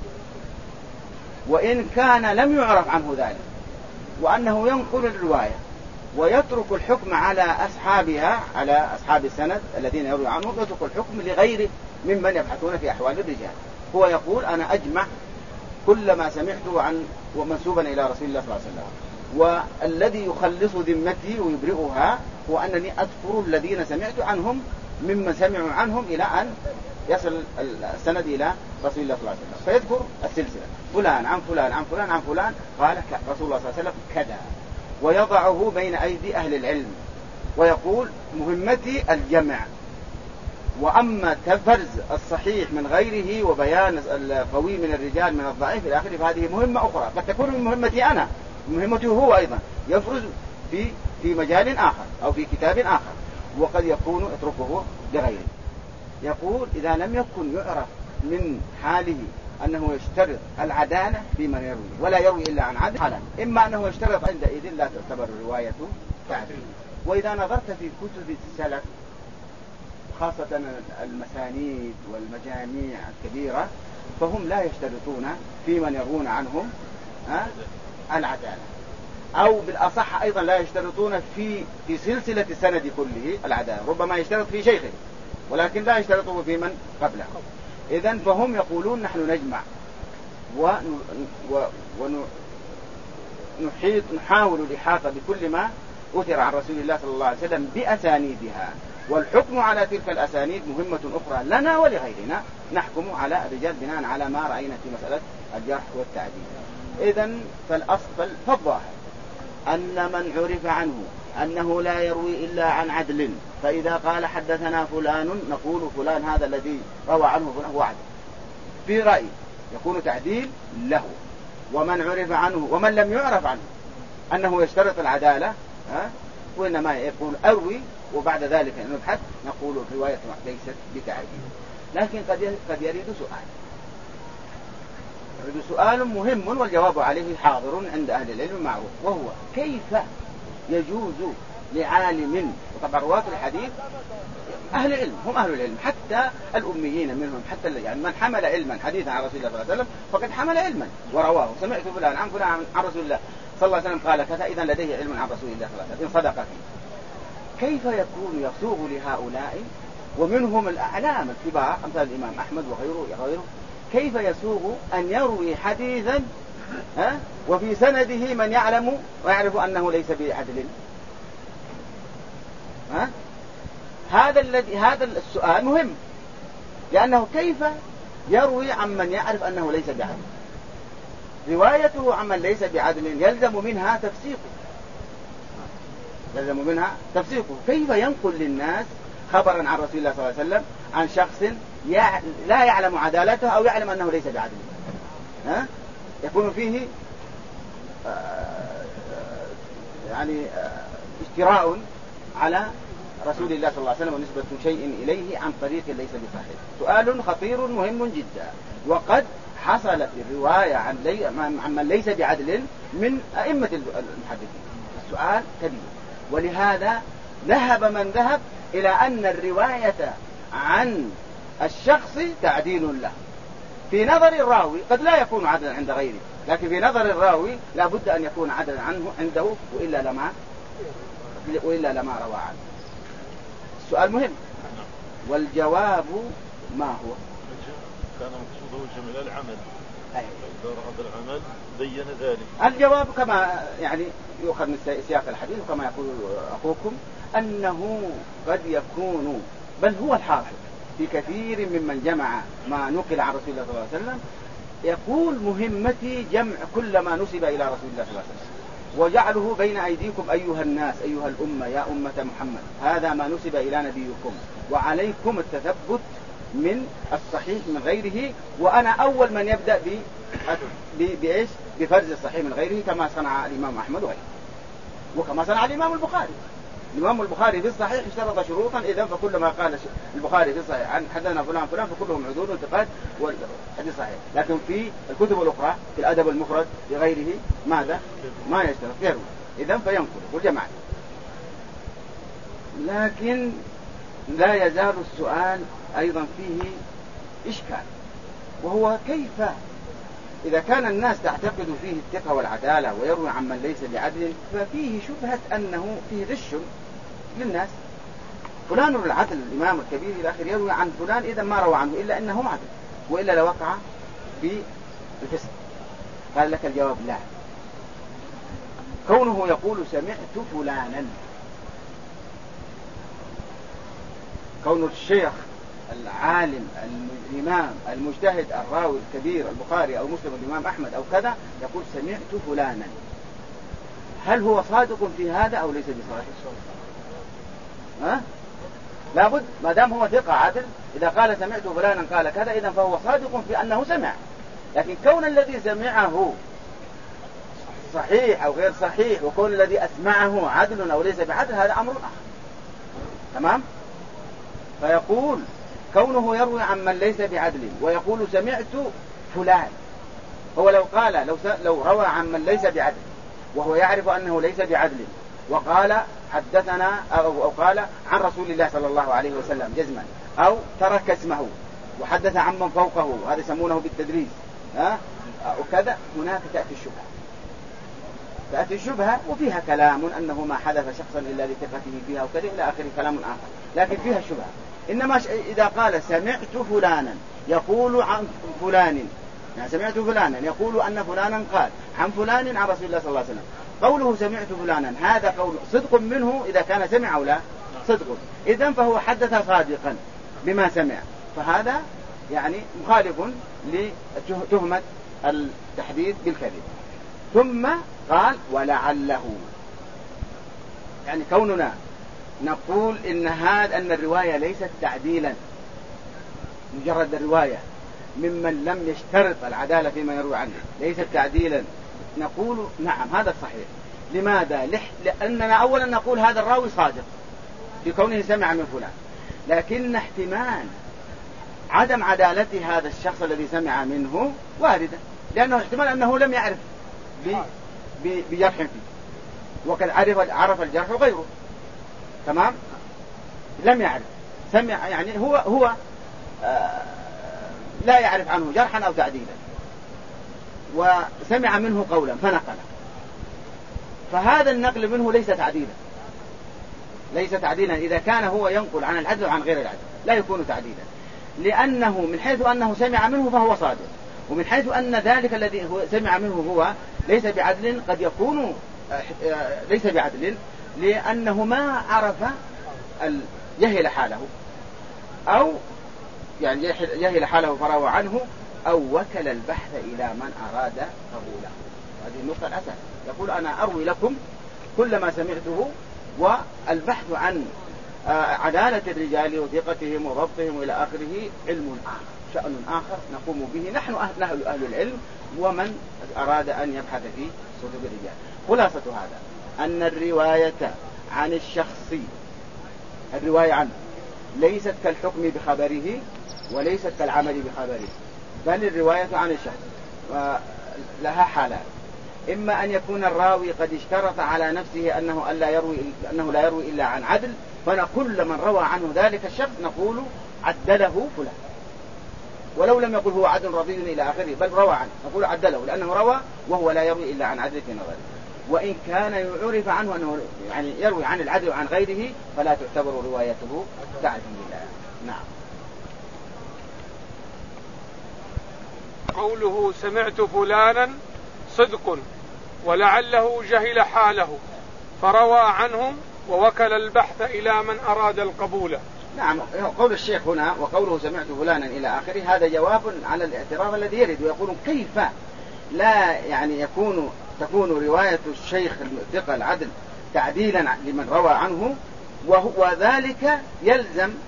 وإن كان لم يعرف عنه ذلك وأنه ينقل الرواية ويترك الحكم على أصحابها، على أصحاب السند الذين يروي عنه، يترك الحكم لغيره ممن يبحثون في أحوال الرجال. هو يقول أنا أجمع كل ما سمعته عن ومنسوبا إلى رسول الله صلى الله عليه وسلم، والذي يخلص ذمتي ويبرئها هو أنني أذكر الذين سمعت عنهم ممن سمعوا عنهم إلى أن يصل السند إلى رسول الله صلى الله عليه وسلم، فيذكر السلسلة فلان عن فلان عن فلان عن فلان قال رسول الله صلى الله عليه وسلم كذا، ويضعه بين أيدي أهل العلم ويقول مهمتي الجمع، وأما تفرز الصحيح من غيره وبيان القوي من الرجال من الضعيف إلى آخره فهذه مهمة أخرى قد تكون من مهمتي أنا، مهمته هو أيضا يفرز في مجال آخر أو في كتاب آخر، وقد يكون اتركه لغيره. يقول إذا لم يكن يعرف من حاله أنه يشترط العدالة بمن يروي ولا يروي إلا عن عدل، إما أنه يشترط عندئذ لا تعتبر روايته تعديل. وإذا نظرت في كتب السلف خاصة المسانيد والمجاميع الكبيرة فهم لا يشترطون في من يروون عنهم العدالة، أو بالأصح أيضا لا يشترطون في سلسلة السند كله العدالة، ربما يشترط في شيخه ولكن لا يشترطه في من قبله. إذن فهم يقولون نحن نجمع نحاول الإحاطة بكل ما أثر عن رسول الله صلى الله عليه وسلم بأسانيدها، والحكم على تلك الأسانيد مهمة أخرى لنا ولغيرنا، نحكم على الرجال بناء على ما رأينا في مسألة الجرح والتعديل. إذن فالأصل فالظاهر أن من عرف عنه أنه لا يروي إلا عن عدل، فإذا قال حدثنا فلان نقول فلان هذا الذي روى عنه فلان هو عدل، في رأي يكون تعديل له. ومن عرف عنه ومن لم يعرف عنه أنه يشترط العدالة وإنما يقول أروي، وبعد ذلك نبحث نقول الرواية ليست بتعديل. لكن قد يريد سؤال مهم والجواب عليه حاضر عند أهل العلم معروف، وهو كيف يجوز لعالم، وطبعا رواة الحديث أهل العلم هم أهل العلم حتى الأميين منهم، حتى يعني من حمل علما حديثا عن رسول الله صلى الله عليه وسلم فقد حمل علما ورواه، سمعت فلان عن فلان عن رسول الله صلى الله عليه وسلم قال كذا، إذن لديه علم عن رسول الله صلى الله عليه وسلم إن صدق فيه. كيف يكون يسوغ لهؤلاء ومنهم الأعلام الكبار أمثال الإمام أحمد وغيره كيف يسوغ أن يروي حديثا وفي سنده من يعلم ويعرف أنه ليس بعدل؟ هذا السؤال مهم، لأنه كيف يروي عمن يعرف أنه ليس بعدل؟ روايته عمن ليس بعدل يلزم منها تفسيقه. كيف ينقل للناس خبرا عن رسول الله صلى الله عليه وسلم عن شخص لا يعلم عدالته أو يعلم أنه ليس بعدل؟ يكون فيه يعني اشتراء على رسول الله صلى الله عليه وسلم ونسبة شيء إليه عن طريق ليس بصحيح. سؤال خطير مهم جدا، وقد حصلت الرواية عن من ليس بعدل من أئمة المحدثين. السؤال كبير، ولهذا ذهب من ذهب إلى أن الرواية عن الشخص تعديل له. في نظر الراوي قد لا يكون عدلا عند غيره، لكن في نظر الراوي لا بد أن يكون عدلا عنه عنده وإلا لما روى عنه. السؤال مهم، والجواب ما هو؟
كان مقصوده الجمع العمل، إذا رأى العمل بين ذلك.
الجواب كما يعني يؤخذ من سياق الحديث وكما يقول أخوكم أنه قد يكون، بل هو الحاصل في كثير ممن جمع ما نقل عن رسول الله صلى الله عليه وسلم، يقول مهمتي جمع كل ما نسب إلى رسول الله صلى الله عليه وسلم وجعله بين أيديكم أيها الناس أيها الأمة يا أمة محمد، هذا ما نسب إلى نبيكم، وعليكم التثبت من الصحيح من غيره، وأنا أول من يبدأ بإيش؟ بفرز الصحيح من غيره، كما صنع الإمام أحمد وغيره، وكما صنع الإمام البخاري. الإمام البخاري في الصحيح اشترط شروطا، إذا فكل ما قال البخاري في الصحيح عن حدثنا فلان فلان فكلهم عدول وانتقاد والحديث صحيح. لكن في الكتب الأخرى في الأدب المفرد لغيره ماذا؟ ما يشترط يروي، إذا فينقل والجماعة. لكن لا يزال السؤال أيضا فيه إشكال، وهو كيف إذا كان الناس تعتقد فيه الثقة والعدالة ويروي عن من ليس بعدل، ففيه شبهة أنه فيه غش للناس. فلان العدل الإمام الكبير إلى آخره يروي عن فلان، إذا ما روى عنه إلا أنه عدل، وإلا لوقع في الفسق. قال لك الجواب لا، كونه يقول سمعت فلانا، كون الشيخ العالم الإمام المجتهد الراوي الكبير البخاري أو مسلم الإمام أحمد أو كذا يقول سمعت فلانا، هل هو صادق في هذا أو ليس بصادق؟ لابد ما دام هو ثقة عدل، إذا قال سمعت فلانا قال كذا إذن فهو صادق في أنه سمع. لكن كون الذي سمعه صحيح أو غير صحيح، وكون الذي أسمعه عدل أو ليس بعدل، هذا أمر آخر. تمام؟ فيقول كونه يروي عن من ليس بعدل ويقول سمعت فلان، هو لو قال لو روى عن من ليس بعدل وهو يعرف أنه ليس بعدل وقال حدثنا أو قال عن رسول الله صلى الله عليه وسلم جزما، أو ترك اسمه وحدث عن من فوقه، هذا يسمونه بالتدريس وكذا، هناك تأتي الشبهة وفيها كلام أنه ما حدث شخصا إلا لثقته فيها وكذا إلى آخر كلام آخر، لكن فيها شبهة. إنما إذا قال سمعت فلانا يقول عن فلان، يعني سمعت فلانا يقول أن فلانا قال عن فلان عن رسول الله صلى الله عليه وسلم، قوله سمعت فلانا هذا قول صدق منه إذا كان سمع أو لا صدق، إذن فهو حدث صادقا بما سمع، فهذا يعني مخالف لتهمة التحديث بالكذب. ثم قال ولعله، يعني كوننا نقول أن الرواية ليست تعديلا، مجرد الرواية ممن لم يشترط العدالة فيما يروي عنه ليست تعديلا، نقول نعم هذا الصحيح. لماذا؟ لأننا أولا نقول هذا الراوي صادق في كونه سمع من فلان، لكن احتمال عدم عدالة هذا الشخص الذي سمع منه واردة، لأنه احتمال أنه لم يعرف بجرح فيه، وقد عرف الجرح غيره. تمام؟ لم يعرف، سمع يعني هو لا يعرف عنه جرحا أو تعديلا، وسمع منه قولا فنقله، فهذا النقل منه ليس تعديلا إذا كان هو ينقل عن العدل وعن غير العدل، لا يكون تعديلا، لأنه من حيث أنه سمع منه فهو صادق، ومن حيث أن ذلك الذي هو سمع منه هو ليس بعدل قد يكون ليس بعدل لأنه ما عرف يهل حاله، أو يعني يهل حاله فروى عنه، أو وكل البحث إلى من أراد قبوله. هذه النقطة الأساس، يقول أنا أروي لكم كل ما سمعته، والبحث عن عدالة الرجال وثقتهم وضبطهم إلى آخره علم آخر، شأن آخر نقوم به نحن أهل العلم، ومن أراد أن يبحث في كتب الرجال. خلاصة هذا أن الرواية عن الشخص، الرواية عنه ليست كالحكم بخبره وليست كالعمل بخبره، بل الرواية عن الشخص لها حالات، إما أن يكون الراوي قد اشترط على نفسه أنه لا يروي إلا عن عدل، فنقول من روى عنه ذلك الشخص نقول عدله فلان، ولو لم يقل هو عدل رضي إلى آخره، بل روى عنه نقول عدله لأنه روى وهو لا يروي إلا عن عدل في نظره. وإن كان يعرف عنه أنه يعني يروي عن العدل وعن غيره فلا تعتبر روايته تعديلا. نعم.
قوله سمعت فلانا صدق ولعله جهل حاله فروى عنهم ووكل البحث إلى من أراد القبول.
نعم، قول الشيخ هنا وقوله سمعت فلانا إلى آخره هذا جواب على الاعتراض الذي يرد، ويقول كيف لا يعني تكون رواية الشيخ الثقة العدل تعديلا لمن روى عنه، وذلك يلزم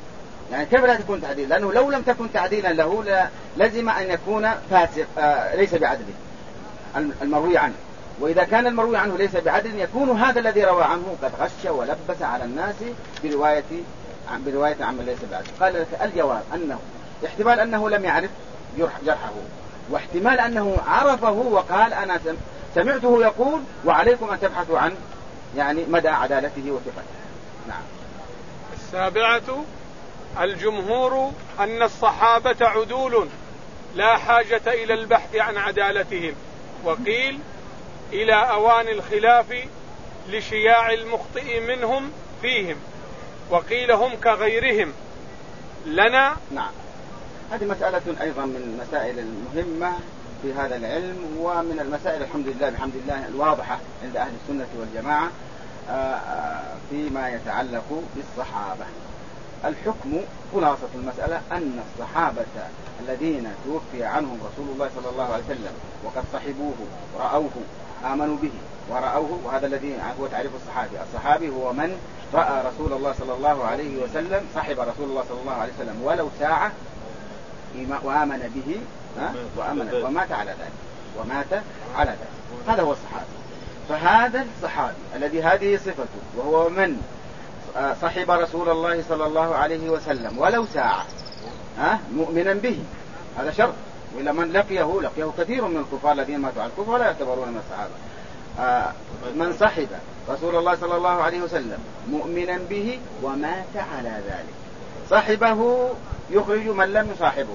يعني كيف لا تكون تعديل؟ لأنه لو لم تكن تعديلا له لازم أن يكون فاسق ليس بعدله المروي عنه. وإذا كان المروي عنه ليس بعدل يكون هذا الذي روى عنه قد غش ولبس على الناس برواية عمن ليس بعدل. قال لك الجواب أنه احتمال أنه لم يعرف جرحه، واحتمال أنه عرفه وقال أنا سمعته يقول وعليكم أن تبحثوا عن يعني مدى عدالته وثقته. نعم.
السابعة الجمهور أن الصحابة عدول لا حاجة إلى البحث عن عدالتهم، وقيل إلى أوان الخلاف لشياع المخطئ منهم فيهم، وقيل هم كغيرهم لنا.
نعم، هذه مسألة أيضا من المسائل المهمة في هذا العلم، ومن المسائل الحمد لله بحمد الله الواضحة عند أهل السنة والجماعة فيما يتعلق بالصحابة. الحكم خلاصة المسألة أن الصحابة الذين توفي عنهم رسول الله صلى الله عليه وسلم وقد صحبوه رأوه آمنوا به ورأوه، وهذا الذي هو تعريف الصحابي. الصحابي هو من رأى رسول الله صلى الله عليه وسلم، صحب رسول الله صلى الله عليه وسلم ولو ساعة وآمن به ومات على ذلك هذا هو الصحابي. فهذا الصحابي الذي هذه صفته وهو من صحب رسول الله صلى الله عليه وسلم ولو ساعة مؤمنا به، هذا شرط. وإلا من لقيه كثير من الكفار الذين ماتوا على الكفر ولا يعتبرون من الصحابة. من صحب رسول الله صلى الله عليه وسلم مؤمنا به ومات على ذلك، صحبه يخرج من لم يصاحبه،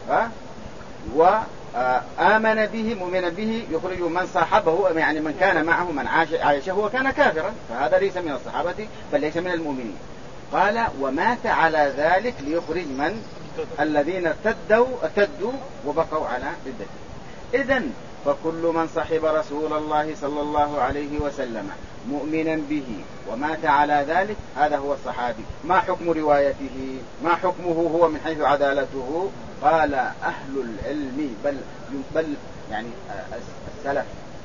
وآمن به مؤمنا به يخرج من صاحبه، يعني من كان معه من عايشه وكان كافرا، فهذا ليس من الصحابة بل ليس من المؤمنين. قال ومات على ذلك ليخرج من الذين ارتدوا وبقوا على ردته. إذن فكل من صحب رسول الله صلى الله عليه وسلم مؤمنا به ومات على ذلك هذا هو الصحابي. ما حكم روايته؟ ما حكمه هو من حيث عدالته؟ قال أهل العلم بل يعني السلف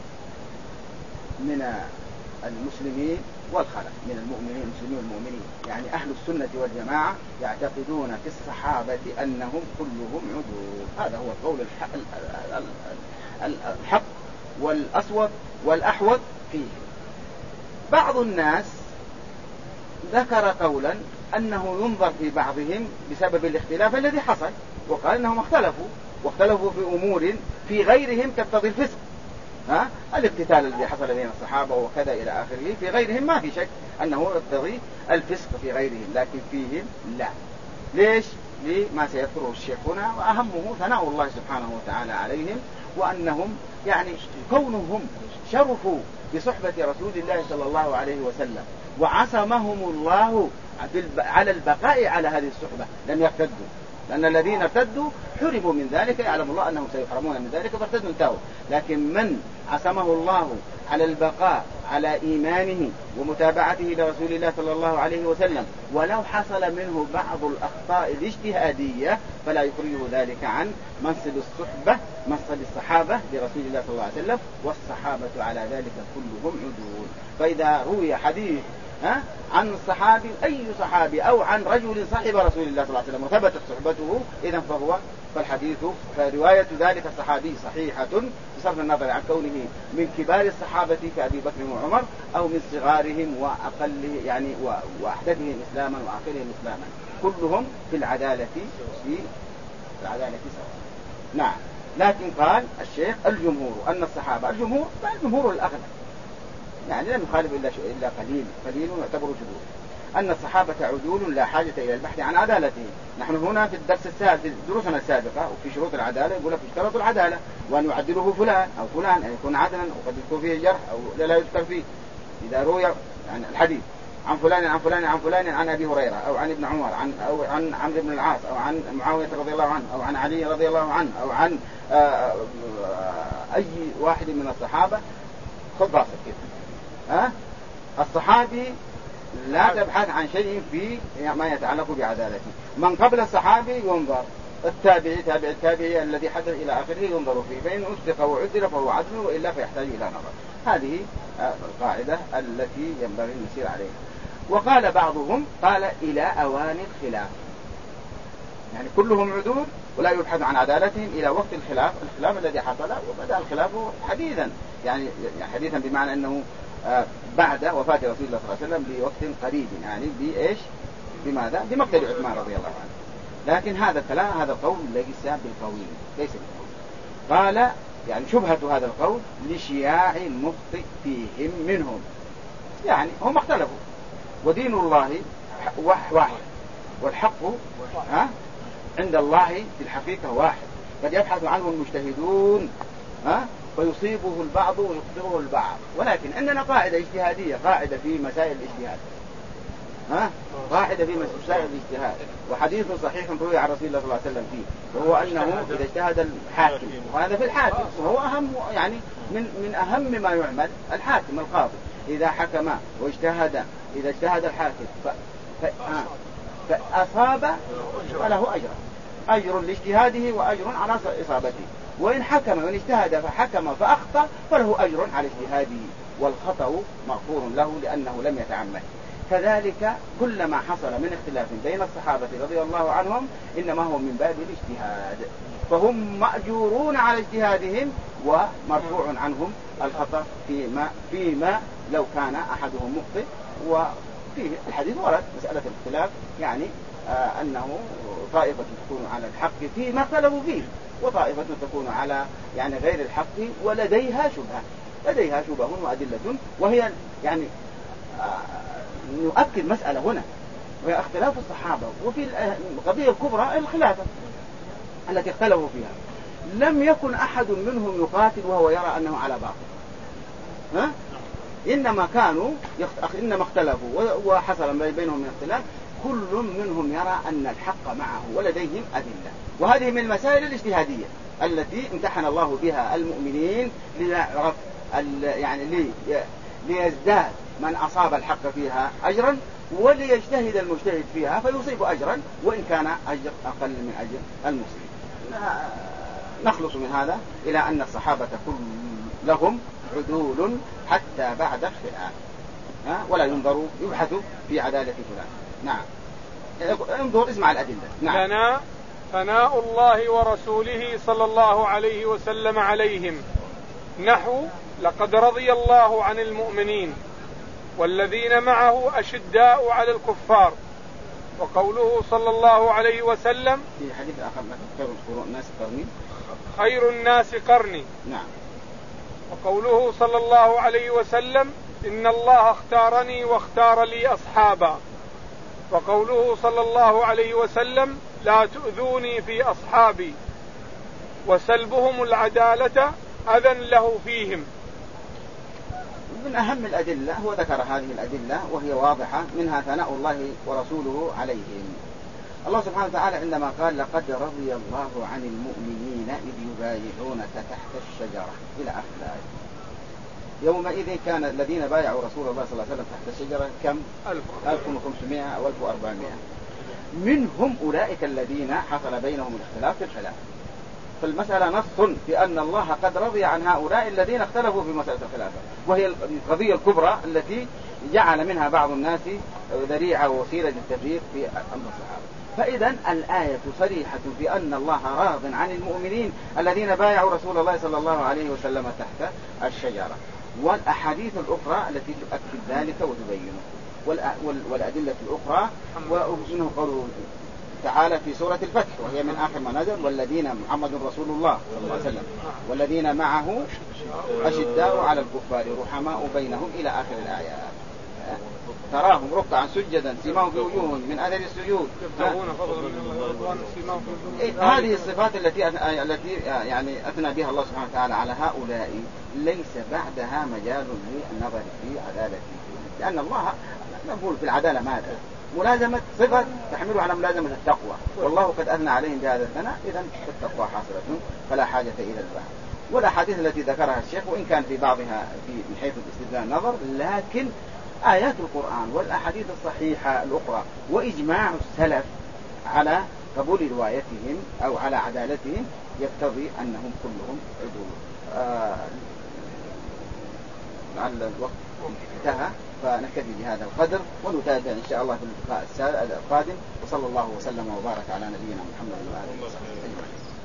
من المسلمين والخلف من المسلمين والمؤمنين، يعني أهل السنة والجماعة يعتقدون في الصحابة أنهم كلهم عدول. هذا هو القول الحق والأصوب والأحوط فيه. بعض الناس ذكر قولا أنه ينظر في بعضهم بسبب الاختلاف الذي حصل، وقال أنهم واختلفوا في أمور في غيرهم تقتضي الفسق. الاقتتال الذي حصل بين الصحابة وكذا إلى آخره في غيرهم ما في شك أنه يقتضي الفسق في غيرهم، لكن فيهم لا. ليش؟ لما سيذكره الشيخ هنا، وأهمه ثناء الله سبحانه وتعالى عليهم، وأنهم يعني كونهم شرفوا بصحبة رسول الله صلى الله عليه وسلم وعصمهم الله على البقاء على هذه الصحبة، لم يرتدوا، لأن الذين ارتدوا حرموا من ذلك، يعلم الله أنهم سيحرمون من ذلك فارتدوا انتهوا. لكن من عصمه الله على البقاء على إيمانه ومتابعته لرسول الله صلى الله عليه وسلم ولو حصل منه بعض الأخطاء الاجتهادية فلا يخرجه ذلك عن منصب الصحبة، منصب الصحابة لرسول الله صلى الله عليه وسلم، والصحابة على ذلك كلهم عدول. فإذا روي حديث عن الصحابي أي صحابي أو عن رجل صاحب رسول الله صلى الله عليه وسلم وثبتت صحبته إذن فالحديث فرواية ذلك الصحابي صحيحة بصرف النظر عن كونه من كبار الصحابة كأبي بكر وعمر أو من صغارهم وأقل يعني وأحدثهم إسلاما وآخرهم إسلاما، كلهم في العدالة سواء. نعم. لكن قال الشيخ الجمهور أن الصحابة الجمهور الأغلب يعني لم يخالف إلا قليل يعتبر جدول، أن الصحابة عدول لا حاجة إلى البحث عن عدالتهم. نحن هنا في الدرس في دروسنا السابقة وفي شروط العدالة يقول لك اشترط العدالة وأن يعدله فلان أو فلان أن يكون عدلا أو قد يذكر فيه جرح أو لا يذكر فيه. إذا روي يعني الحديث عن فلان عن أبي هريرة أو عن ابن عمر أو عن عمرو بن العاص أو عن معاوية رضي الله عنه أو عن علي رضي الله عنه أو عن أي واحد من الصحابة خذ راسك كده. الصحابي لا تبحث عن شيء في ما يتعلق بعدالته. من قبل الصحابي ينظر، التابعي تابع التابعي الذي حدث إلى آخره ينظر فيه، فإن أصدق وعدل فهو عدل وإلا فيحتاج إلى نظر. هذه القاعدة التي ينبغي المسير عليها. وقال بعضهم قال إلى أوان الخلاف، يعني كلهم عدول ولا يبحث عن عدالتهم إلى وقت الخلاف الذي حصل، وبدأ الخلاف حديثا، يعني حديثا بمعنى أنه بعد وفاة رسول الله صلى الله عليه وسلم بوقت قريب، يعني بإيش؟ بماذا؟ بمقتل عثمان رضي الله عنه. لكن هذا الكلام، هذا القول ليس بالقوي، ليس بالقوي. قال يعني شبهة هذا القول لشياع المخطئ فيهم منهم، يعني هم اختلفوا ودين الله واحد والحق عند الله في الحقيقة واحد، قد يبحث عنه المجتهدون فيصيبه البعض ويخطئه البعض، ولكن عندنا قاعدة اجتهادية، قاعدة في مسائل الاجتهاد، قاعدة في مسائل الاجتهاد، وحديث صحيح روي عن رسول الله صلى الله عليه وسلم فيه، وهو أنه إذا اجتهد الحاكم، وهذا في الحاكم وهو أهم، يعني من أهم ما يعمل الحاكم القاضي إذا حكم واجتهد، إذا اجتهد الحاكم فأصاب فله أجر لاجتهاده وأجر على إصابته، وإن حكم وإن اجتهد فحكم فأخطأ فله أجر على اجتهاده، والخطأ مغفور له لأنه لم يتعمد. كذلك كل ما حصل من اختلاف بين الصحابة رضي الله عنهم إنما هو من باب الاجتهاد، فهم مأجورون على اجتهادهم ومرفوع عنهم الخطأ فيما لو كان أحدهم مخطئ. وفيه الحديث ورد مسألة الاختلاف، يعني أنه طائفة تكون على الحق فيما اختلفوا فيه، وطائفة تكون على يعني غير الحق ولديها شبهة وأدلة، وهي يعني نؤكد مسألة هنا وهي اختلاف الصحابة، وفي القضية الكبرى الخلافة التي اختلفوا فيها لم يكن أحد منهم يقاتل وهو يرى أنه على باطل، إنما اختلفوا وحصل بينهم من اختلاف، كل منهم يرى أن الحق معه ولديهم أدلة. وهذه من المسائل الاجتهادية التي امتحن الله بها المؤمنين ليعرف يعني ليزداد من أصاب الحق فيها أجرا، وليجتهد المجتهد فيها فيصيب أجرا وإن كان أجر أقل من أجر المصيب. نخلص من هذا إلى أن الصحابة كلهم عدول حتى بعد اختلاف، ولا ينظروا يبحثوا في عدالة فلان. نعم، انظر اسمع الأدلة. نعم.
لنا ثناء الله ورسوله صلى الله عليه وسلم عليهم، نحو لقد رضي الله عن المؤمنين والذين معه أشداء على الكفار، وقوله صلى الله عليه وسلم
في حديث آخر
خير الناس قرني.
نعم.
وقوله صلى الله عليه وسلم إن الله اختارني واختار لي أصحابا، وقوله صلى الله عليه وسلم لا تؤذوني في أصحابي، وسلبهم العدالة أذى له فيهم.
من أهم الأدلة هو ذكر هذه الأدلة وهي واضحة، منها ثناء الله ورسوله عليهم. الله سبحانه وتعالى عندما قال لقد رضي الله عن المؤمنين إذ يبايعونك تحت الشجرة إلى آخر الآية، يومئذ كان الذين بايعوا رسول الله صلى الله عليه وسلم تحت الشجرة كم؟ 1500 أو 1400. منهم أولئك الذين حصل بينهم الاختلاف في الخلاف، فالمسألة نص في أن الله قد رضي عن هؤلاء الذين اختلفوا في مسألة الخلافة، وهي القضية الكبرى التي جعل منها بعض الناس ذريعة ووسيلة للتفريق في أمر الصحابة. فإذا الآية صريحة في أن الله راض عن المؤمنين الذين بايعوا رسول الله صلى الله عليه وسلم تحت الشجرة، والأحاديث الأخرى التي تؤكد ذلك وتبينه، والأدلة الأخرى، ومنه قوله تعالى في سورة الفتح وهي من آخر ما نزل والذين محمد رسول الله صلى الله عليه وسلم والذين معه أشداء على الكفار رحماء بينهم إلى آخر الآيات، تراهم ركعا سجدا سيماهم في وجوههم من أثر السجود. هذه الصفات التي يعني أثنى بها الله سبحانه وتعالى على هؤلاء ليس بعدها مجال للنظر في عدالته، لأن الله نقول في العدالة ماذا؟ ملازمة صفة تحمله على ملازمة التقوى، والله قد أثنى عليهم بهذا الثناء، إذن التقوى حاصلة فلا حاجة إلى البحث. والأحاديث التي ذكرها الشيخ وإن كان في بعضها من حيث الاستدلال نظر، لكن آيات القرآن والأحاديث الصحيحة الأخرى وإجماع السلف على قبول روايتهم أو على عدالتهم يقتضي أنهم كلهم عدول. لعل الوقت انتهى. فنكتفي بهذا القدر ونتابع إن شاء الله في اللقاء القادم، وصلى الله وسلم وبارك على نبينا محمد وآله وصحبه أجمعين.